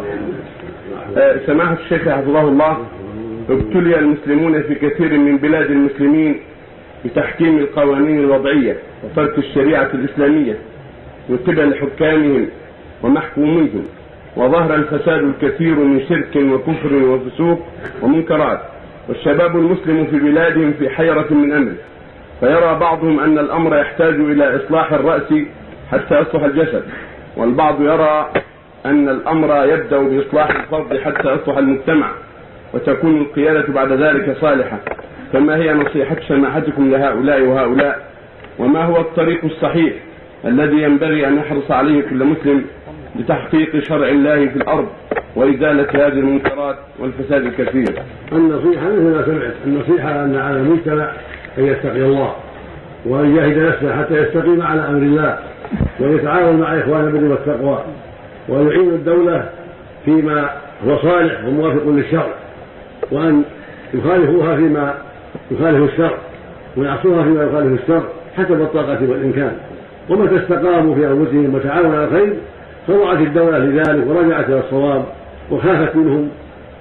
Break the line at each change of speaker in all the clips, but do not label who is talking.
سماحة الشيخ حفظه الله، ابتلي المسلمون في كثير من بلاد المسلمين بتحكيم القوانين الوضعية وترك الشريعة الإسلامية من قبل حكامهم ومحكوميهم، وظهر الفساد الكثير من شرك وكفر وفسوق ومنكرات، والشباب المسلم في بلادهم في حيرة من أمر، فيرى بعضهم أن الأمر يحتاج إلى إصلاح الرأس حتى يصلح الجسد، والبعض يرى أن الأمر يبدأ بإصلاح الفرد حتى يصلح المجتمع وتكون القيادة بعد ذلك صالحة. فما هي نصيحة سماحتكم لهؤلاء وهؤلاء، وما هو الطريق الصحيح الذي ينبغي أن يحرص عليه كل مسلم لتحقيق شرع الله في الأرض وإزالة هذه المنكرات والفساد الكثير؟
النصيحة مثل ما سمعت، النصيحة أن على المجتمع أن يتقي الله وأن يجاهد نفسه حتى يستقيم على أمر الله، ويتعاون مع إخوان البر والتقوى، ويعين الدولة فيما هو صالح وموافق للشرع، وأن يخالفوها فيما يخالف الشرع ويعصوها فيما يخالف الشرع حسب الطاقة والإمكان. ومتى استقاموا في أنفسهم وتعاونوا على الخير خضعت الدولة لذلك ورجعت إلى الصواب وخافت منهم.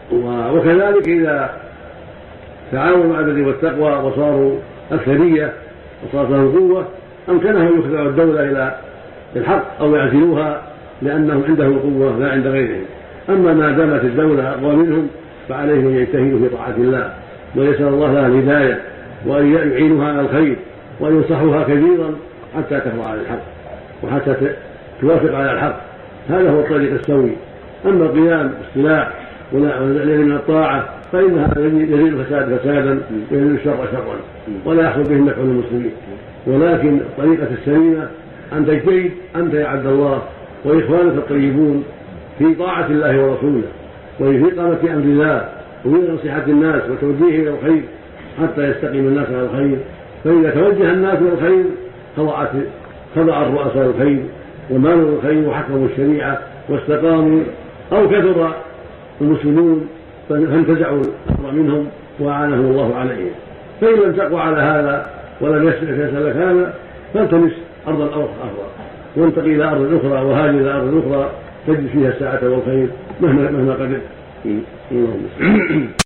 وكذلك إذا تعاونوا على البر والتقوى وصاروا أكثرية وصارت لهم قوة أمكنهم يخضعوا الدولة إلى الحق أو يعزلوها لأنهم عندهم قوة لا عند غيرهم. أما ما دامت الدولة أقوى منهم فعليهم أن يجتهدوا في طاعة الله ويسأل الله لها الهداية وأن يعينها على الخير وأن ينصحوها كثيرا حتى تخضع على الحق وحتى توافق على الحق. هذا هو الطريق السوي. أما القيام بالسلاح والذي من الطاعة فإنها يزيد الفساد فسادا ويزيد الشر شرا ولا يحصل به نفع للمسلمين. ولكن الطريقة السليمة أن تجتهد أنت يا عبد الله وإخوانك الطيبون في طاعة الله ورسوله وفي إقامة أمر الله وفي نصيحة الناس وتوجيههم إلى الخير حتى يستقيم الناس على الخير. فإذا توجه الناس إلى الخير خضع الرؤساء الخير ومالوا الخير وحكموا الشريعة واستقاموا، أو كثر المسلمون فانتزعوا الأمر منهم وأعانهم الله عليهم. فإن لم تقوى على هذا ولم يسلك هذا فالتمس أرضا أخرى وانتقل إلى أرض أخرى وهاجر إلى أرض أخرى تجد فيها الساعة والخير مهما قدرت.